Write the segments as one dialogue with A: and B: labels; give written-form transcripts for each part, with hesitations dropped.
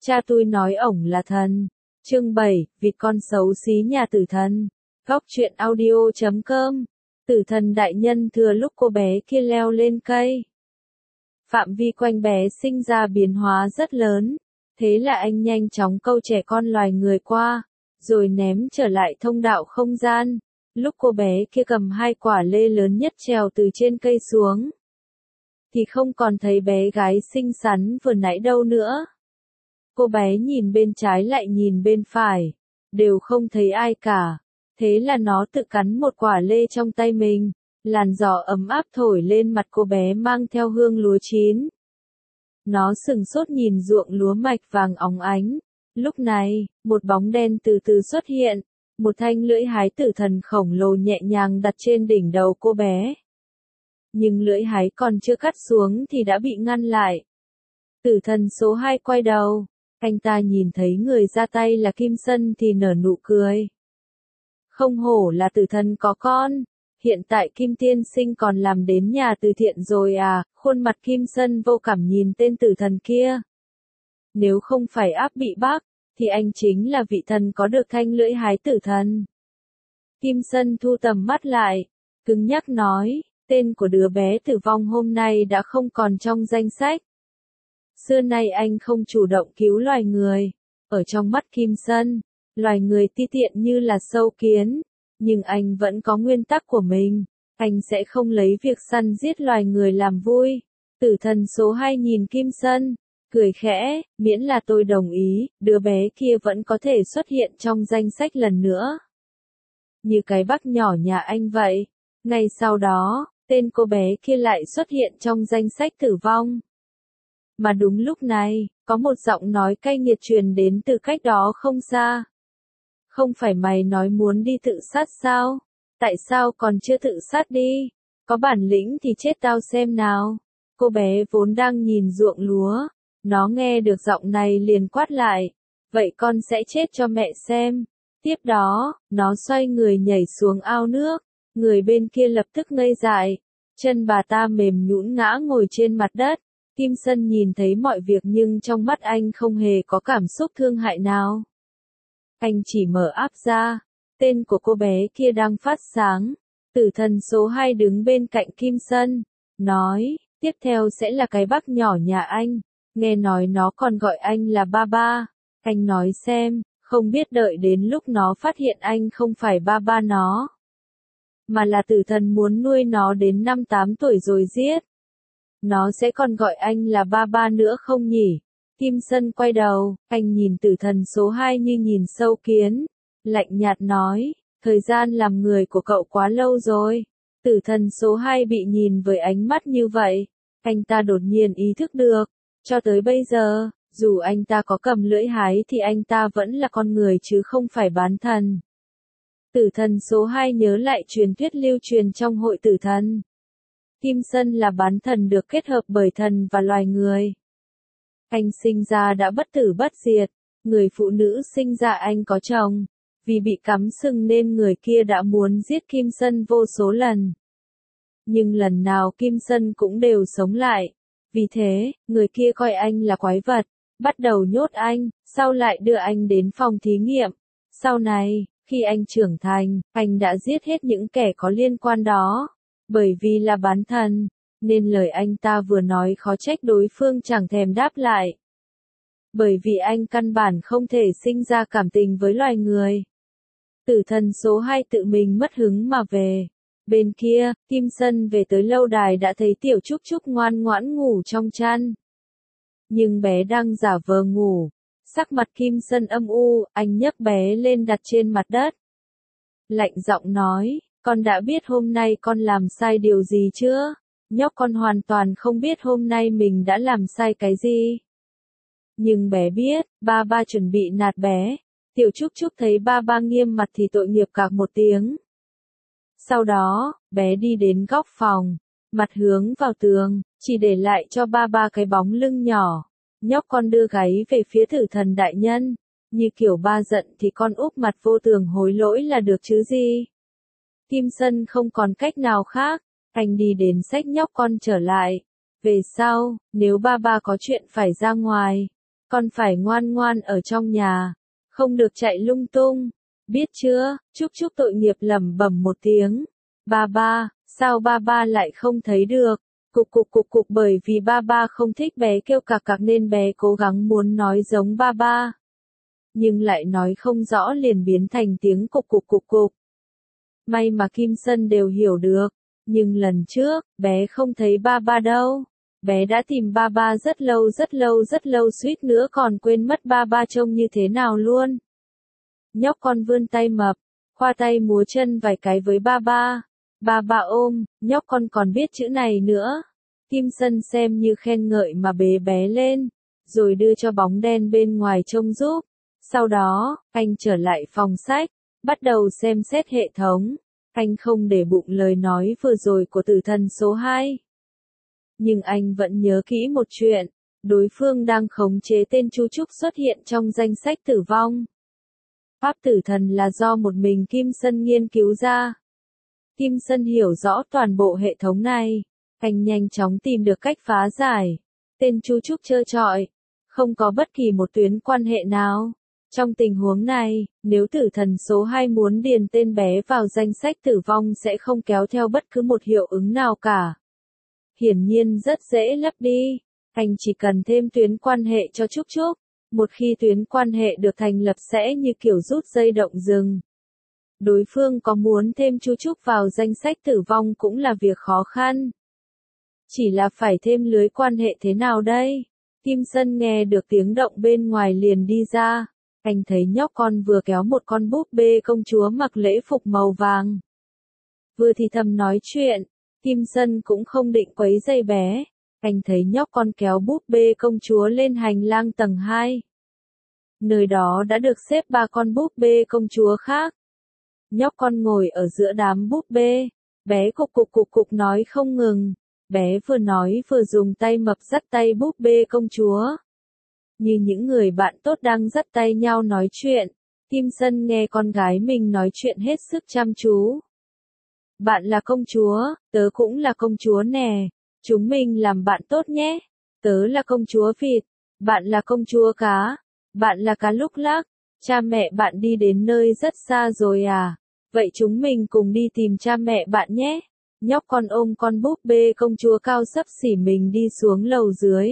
A: Cha tôi nói ổng là thần. Chương 7, vịt con xấu xí nhà tử thần. Góc truyện audio.com. Tử thần đại nhân thừa lúc cô bé kia leo lên cây. Phạm vi quanh bé sinh ra biến hóa rất lớn. Thế là anh nhanh chóng câu trẻ con loài người qua, rồi ném trở lại thông đạo không gian. Lúc cô bé kia cầm 2 quả lê lớn nhất trèo từ trên cây xuống, thì không còn thấy bé gái xinh xắn vừa nãy đâu nữa. Cô bé nhìn bên trái lại nhìn bên phải, đều không thấy ai cả. Thế là nó tự cắn một quả lê trong tay mình, làn gió ấm áp thổi lên mặt cô bé mang theo hương lúa chín. Nó sừng sốt nhìn ruộng lúa mạch vàng óng ánh. Lúc này, một bóng đen từ từ xuất hiện, một thanh lưỡi hái tử thần khổng lồ nhẹ nhàng đặt trên đỉnh đầu cô bé. Nhưng lưỡi hái còn chưa cắt xuống thì đã bị ngăn lại. Tử thần số 2 quay đầu, anh ta nhìn thấy người ra tay là Kim Sân thì nở nụ cười. Không hổ là tử thần có con, hiện tại Kim Tiên Sinh còn làm đến nhà từ thiện rồi à, khuôn mặt Kim Sân vô cảm nhìn tên tử thần kia. Nếu không phải áp bị bác, thì anh chính là vị thần có được thanh lưỡi hái tử thần. Kim Sân thu tầm mắt lại, cứng nhắc nói, tên của đứa bé tử vong hôm nay đã không còn trong danh sách. Xưa nay anh không chủ động cứu loài người. Ở trong mắt Kim Sân, loài người ti tiện như là sâu kiến. Nhưng anh vẫn có nguyên tắc của mình. Anh sẽ không lấy việc săn giết loài người làm vui. Tử thần số 2 nhìn Kim Sân, cười khẽ, miễn là tôi đồng ý, đứa bé kia vẫn có thể xuất hiện trong danh sách lần nữa. Như cái bác nhỏ nhà anh vậy. Ngay sau đó, tên cô bé kia lại xuất hiện trong danh sách tử vong. Mà đúng lúc này, có một giọng nói cay nghiệt truyền đến từ cách đó không xa. Không phải mày nói muốn đi tự sát sao? Tại sao còn chưa tự sát đi? Có bản lĩnh thì chết tao xem nào. Cô bé vốn đang nhìn ruộng lúa. Nó nghe được giọng này liền quát lại. Vậy con sẽ chết cho mẹ xem. Tiếp đó, nó xoay người nhảy xuống ao nước. Người bên kia lập tức ngây dại. Chân bà ta mềm nhũn ngã ngồi trên mặt đất. Kim Sân nhìn thấy mọi việc nhưng trong mắt anh không hề có cảm xúc thương hại nào. Anh chỉ mở áp ra. Tên của cô bé kia đang phát sáng. Tử thần số 2 đứng bên cạnh Kim Sân. Nói, tiếp theo sẽ là cái bác nhỏ nhà anh. Nghe nói nó còn gọi anh là ba ba. Anh nói xem, không biết đợi đến lúc nó phát hiện anh không phải ba ba nó, mà là tử thần muốn nuôi nó đến 5-8 tuổi rồi giết. Nó sẽ còn gọi anh là ba ba nữa không nhỉ? Kim Sân quay đầu, anh nhìn tử thần số 2 như nhìn sâu kiến. Lạnh nhạt nói, thời gian làm người của cậu quá lâu rồi. Tử thần số 2 bị nhìn với ánh mắt như vậy. Anh ta đột nhiên ý thức được. Cho tới bây giờ, dù anh ta có cầm lưỡi hái thì anh ta vẫn là con người chứ không phải bán thần. Tử thần số 2 nhớ lại truyền thuyết lưu truyền trong hội tử thần. Kim Sân là bán thần được kết hợp bởi thần và loài người. Anh sinh ra đã bất tử bất diệt. Người phụ nữ sinh ra anh có chồng. Vì bị cắm sừng nên người kia đã muốn giết Kim Sân vô số lần. Nhưng lần nào Kim Sân cũng đều sống lại. Vì thế, người kia coi anh là quái vật, bắt đầu nhốt anh, sau lại đưa anh đến phòng thí nghiệm. Sau này, khi anh trưởng thành, anh đã giết hết những kẻ có liên quan đó. Bởi vì là bán thần, nên lời anh ta vừa nói khó trách đối phương chẳng thèm đáp lại. Bởi vì anh căn bản không thể sinh ra cảm tình với loài người. Tử thần số 2 tự mình mất hứng mà về. Bên kia, Kim Sân về tới lâu đài đã thấy Tiểu Trúc Trúc ngoan ngoãn ngủ trong chăn. Nhưng bé đang giả vờ ngủ. Sắc mặt Kim Sân âm u, anh nhấc bé lên đặt trên mặt đất. Lạnh giọng nói, con đã biết hôm nay con làm sai điều gì chưa? Nhóc con hoàn toàn không biết hôm nay mình đã làm sai cái gì. Nhưng bé biết, ba ba chuẩn bị nạt bé. Tiểu Trúc Trúc thấy ba ba nghiêm mặt thì tội nghiệp cạc một tiếng. Sau đó, bé đi đến góc phòng, mặt hướng vào tường, chỉ để lại cho ba ba cái bóng lưng nhỏ. Nhóc con đưa gáy về phía tử thần đại nhân. Như kiểu ba giận thì con úp mặt vô tường hối lỗi là được chứ gì. Kim Sân không còn cách nào khác. Anh đi đến xách nhóc con trở lại. Về sau, nếu ba ba có chuyện phải ra ngoài, con phải ngoan ngoan ở trong nhà, không được chạy lung tung, biết chưa? Trúc Trúc tội nghiệp lẩm bẩm một tiếng. Ba ba, sao ba ba lại không thấy được? Cục bởi vì ba ba không thích bé kêu cạc cạc nên bé cố gắng muốn nói giống ba ba. Nhưng lại nói không rõ liền biến thành tiếng cục. May mà Kim Sân đều hiểu được. Nhưng lần trước, bé không thấy ba ba đâu. Bé đã tìm ba ba rất lâu suýt nữa còn quên mất ba ba trông như thế nào luôn. Nhóc con vươn tay mập, khoa tay múa chân vài cái với ba ba. Ba ba ôm, nhóc con còn biết chữ này nữa. Kim Sân xem như khen ngợi mà bế bé lên, rồi đưa cho bóng đen bên ngoài trông giúp. Sau đó, anh trở lại phòng sách, bắt đầu xem xét hệ thống. Anh không để bụng lời nói vừa rồi của tử thần số 2. Nhưng anh vẫn nhớ kỹ một chuyện, đối phương đang khống chế tên Chu Trúc xuất hiện trong danh sách tử vong. Pháp tử thần là do một mình Kim Sân nghiên cứu ra. Kim Sân hiểu rõ toàn bộ hệ thống này, anh nhanh chóng tìm được cách phá giải. Tên Chu Trúc trơ trọi, không có bất kỳ một tuyến quan hệ nào. Trong tình huống này, nếu tử thần số 2 muốn điền tên bé vào danh sách tử vong sẽ không kéo theo bất cứ một hiệu ứng nào cả. Hiển nhiên rất dễ lấp đi, anh chỉ cần thêm tuyến quan hệ cho Trúc Trúc. Một khi tuyến quan hệ được thành lập sẽ như kiểu rút dây động rừng. Đối phương có muốn thêm Chu Trúc vào danh sách tử vong cũng là việc khó khăn. Chỉ là phải thêm lưới quan hệ thế nào đây? Kim Sân nghe được tiếng động bên ngoài liền đi ra. Anh thấy nhóc con vừa kéo một con búp bê công chúa mặc lễ phục màu vàng. Vừa thì thầm nói chuyện, Kim Sân cũng không định quấy rầy bé. Anh thấy nhóc con kéo búp bê công chúa lên hành lang tầng 2. Nơi đó đã được xếp 3 con búp bê công chúa khác. Nhóc con ngồi ở giữa đám búp bê, bé cục nói không ngừng. Bé vừa nói vừa dùng tay mập dắt tay búp bê công chúa. Như những người bạn tốt đang dắt tay nhau nói chuyện, Kim Sân nghe con gái mình nói chuyện hết sức chăm chú. Bạn là công chúa, tớ cũng là công chúa nè, chúng mình làm bạn tốt nhé. Tớ là công chúa vịt, bạn là công chúa cá, bạn là cá lúc lắc, cha mẹ bạn đi đến nơi rất xa rồi à, vậy chúng mình cùng đi tìm cha mẹ bạn nhé. Nhóc con ôm con búp bê công chúa cao xấp xỉ mình đi xuống lầu dưới.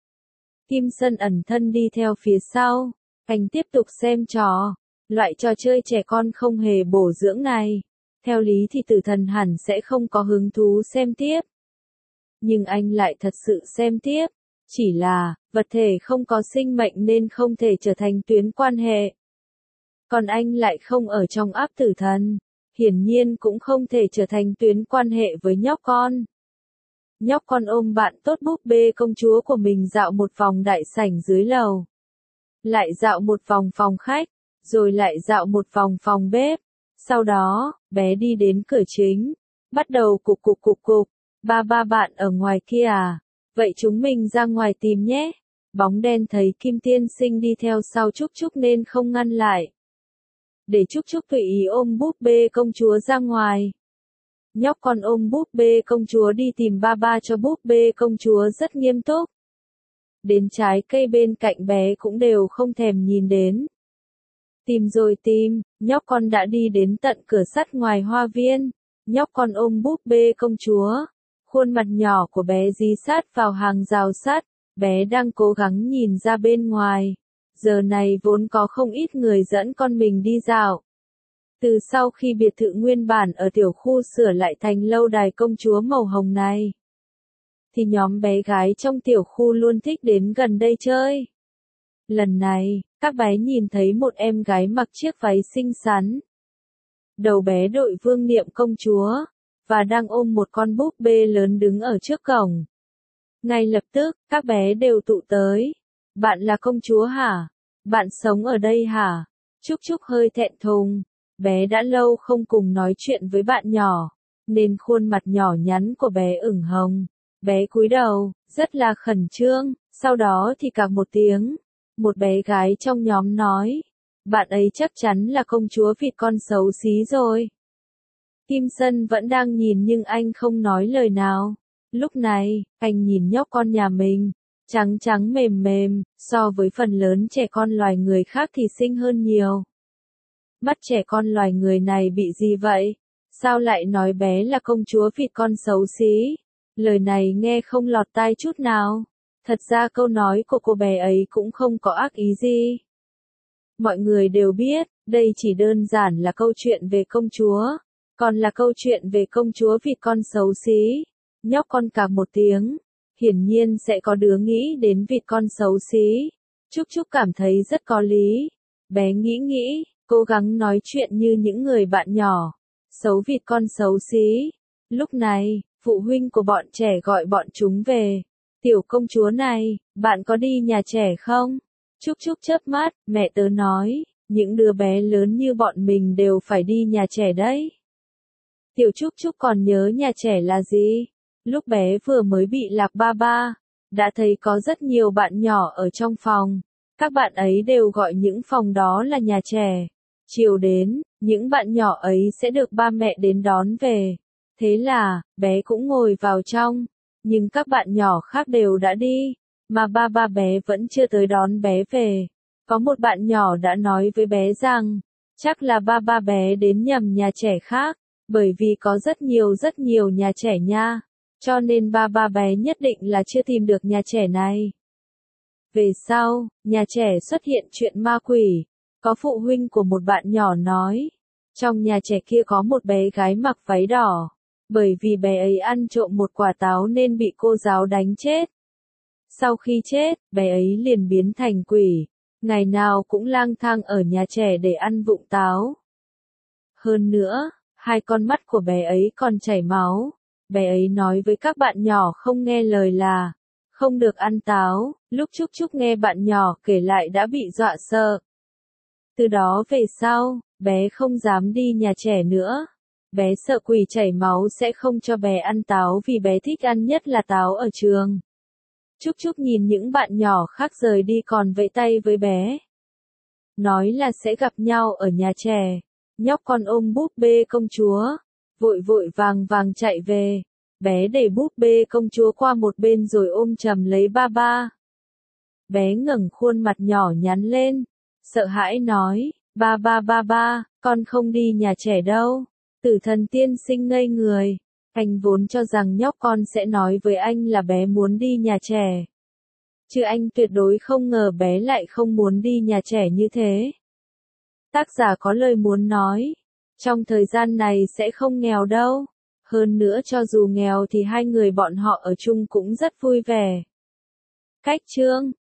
A: Kim Sân ẩn thân đi theo phía sau, anh tiếp tục xem trò, loại trò chơi trẻ con không hề bổ dưỡng này. Theo lý thì tử thần hẳn sẽ không có hứng thú xem tiếp. Nhưng anh lại thật sự xem tiếp, chỉ là, vật thể không có sinh mệnh nên không thể trở thành tuyến quan hệ. Còn anh lại không ở trong áp tử thần, hiển nhiên cũng không thể trở thành tuyến quan hệ với nhóc con. Nhóc con ôm bạn tốt búp bê công chúa của mình dạo một vòng đại sảnh dưới lầu. Lại dạo một vòng phòng khách, rồi lại dạo một vòng phòng bếp. Sau đó, bé đi đến cửa chính, bắt đầu cục. Ba bạn ở ngoài kia à? Vậy chúng mình ra ngoài tìm nhé. Bóng đen thấy Kim Tiên Sinh đi theo sau Trúc Trúc nên không ngăn lại. Để Trúc Trúc tùy ý ôm búp bê công chúa ra ngoài. Nhóc con ôm búp bê công chúa đi tìm ba cho búp bê công chúa rất nghiêm túc. Đến trái cây bên cạnh bé cũng đều không thèm nhìn đến. Tìm rồi tìm, nhóc con đã đi đến tận cửa sắt ngoài hoa viên. Nhóc con ôm búp bê công chúa. Khuôn mặt nhỏ của bé dí sát vào hàng rào sắt. Bé đang cố gắng nhìn ra bên ngoài. Giờ này vốn có không ít người dẫn con mình đi dạo. Từ sau khi biệt thự nguyên bản ở tiểu khu sửa lại thành lâu đài công chúa màu hồng này, thì nhóm bé gái trong tiểu khu luôn thích đến gần đây chơi. Lần này, các bé nhìn thấy một em gái mặc chiếc váy xinh xắn. Đầu bé đội vương niệm công chúa, và đang ôm một con búp bê lớn đứng ở trước cổng. Ngay lập tức, các bé đều tụ tới. Bạn là công chúa hả? Bạn sống ở đây hả? Trúc Trúc hơi thẹn thùng. Bé đã lâu không cùng nói chuyện với bạn nhỏ, nên khuôn mặt nhỏ nhắn của bé ửng hồng. Bé cúi đầu, rất là khẩn trương, sau đó thì cạc một tiếng. Một bé gái trong nhóm nói, bạn ấy chắc chắn là công chúa vịt con xấu xí rồi. Kim Sân vẫn đang nhìn nhưng anh không nói lời nào. Lúc này, anh nhìn nhóc con nhà mình, trắng trắng mềm mềm, so với phần lớn trẻ con loài người khác thì xinh hơn nhiều. Mắt trẻ con loài người này bị gì vậy? Sao lại nói bé là công chúa vịt con xấu xí? Lời này nghe không lọt tai chút nào. Thật ra câu nói của cô bé ấy cũng không có ác ý gì. Mọi người đều biết, đây chỉ đơn giản là câu chuyện về công chúa. Còn là câu chuyện về công chúa vịt con xấu xí. Nhóc con cạc một tiếng. Hiển nhiên sẽ có đứa nghĩ đến vịt con xấu xí. Trúc Trúc cảm thấy rất có lý. Bé nghĩ, cố gắng nói chuyện như những người bạn nhỏ. Xấu vịt con xấu xí. Lúc này, phụ huynh của bọn trẻ gọi bọn chúng về. Tiểu công chúa này, bạn có đi nhà trẻ không? Trúc Trúc chớp mắt, mẹ tớ nói, những đứa bé lớn như bọn mình đều phải đi nhà trẻ đấy. Tiểu Trúc Trúc còn nhớ nhà trẻ là gì? Lúc bé vừa mới bị lạc ba ba, đã thấy có rất nhiều bạn nhỏ ở trong phòng. Các bạn ấy đều gọi những phòng đó là nhà trẻ. Chiều đến, những bạn nhỏ ấy sẽ được ba mẹ đến đón về. Thế là, bé cũng ngồi vào trong. Nhưng các bạn nhỏ khác đều đã đi, mà ba bé vẫn chưa tới đón bé về. Có một bạn nhỏ đã nói với bé rằng, chắc là ba bé đến nhầm nhà trẻ khác, bởi vì có rất nhiều nhà trẻ nha. Cho nên ba bé nhất định là chưa tìm được nhà trẻ này. Về sau, nhà trẻ xuất hiện chuyện ma quỷ. Có phụ huynh của một bạn nhỏ nói, trong nhà trẻ kia có một bé gái mặc váy đỏ. Bởi vì bé ấy ăn trộm một quả táo nên bị cô giáo đánh chết. Sau khi chết, bé ấy liền biến thành quỷ. Ngày nào cũng lang thang ở nhà trẻ để ăn vụng táo. Hơn nữa, hai con mắt của bé ấy còn chảy máu. Bé ấy nói với các bạn nhỏ không nghe lời là không được ăn táo. Lúc Trúc Trúc nghe bạn nhỏ kể lại đã bị dọa sợ. Từ đó về sau, bé không dám đi nhà trẻ nữa. Bé sợ quỷ chảy máu sẽ không cho bé ăn táo vì bé thích ăn nhất là táo ở trường. Trúc Trúc nhìn những bạn nhỏ khác rời đi còn vẫy tay với bé. Nói là sẽ gặp nhau ở nhà trẻ. Nhóc con ôm búp bê công chúa. Vội vàng chạy về. Bé đẩy búp bê công chúa qua một bên rồi ôm chầm lấy ba. Bé ngẩng khuôn mặt nhỏ nhắn lên. Sợ hãi nói, ba, con không đi nhà trẻ đâu. Tử Thần tiên sinh ngây người. Anh vốn cho rằng nhóc con sẽ nói với anh là bé muốn đi nhà trẻ. Chứ anh tuyệt đối không ngờ bé lại không muốn đi nhà trẻ như thế. Tác giả có lời muốn nói. Trong thời gian này sẽ không nghèo đâu. Hơn nữa cho dù nghèo thì hai người bọn họ ở chung cũng rất vui vẻ. Cách chương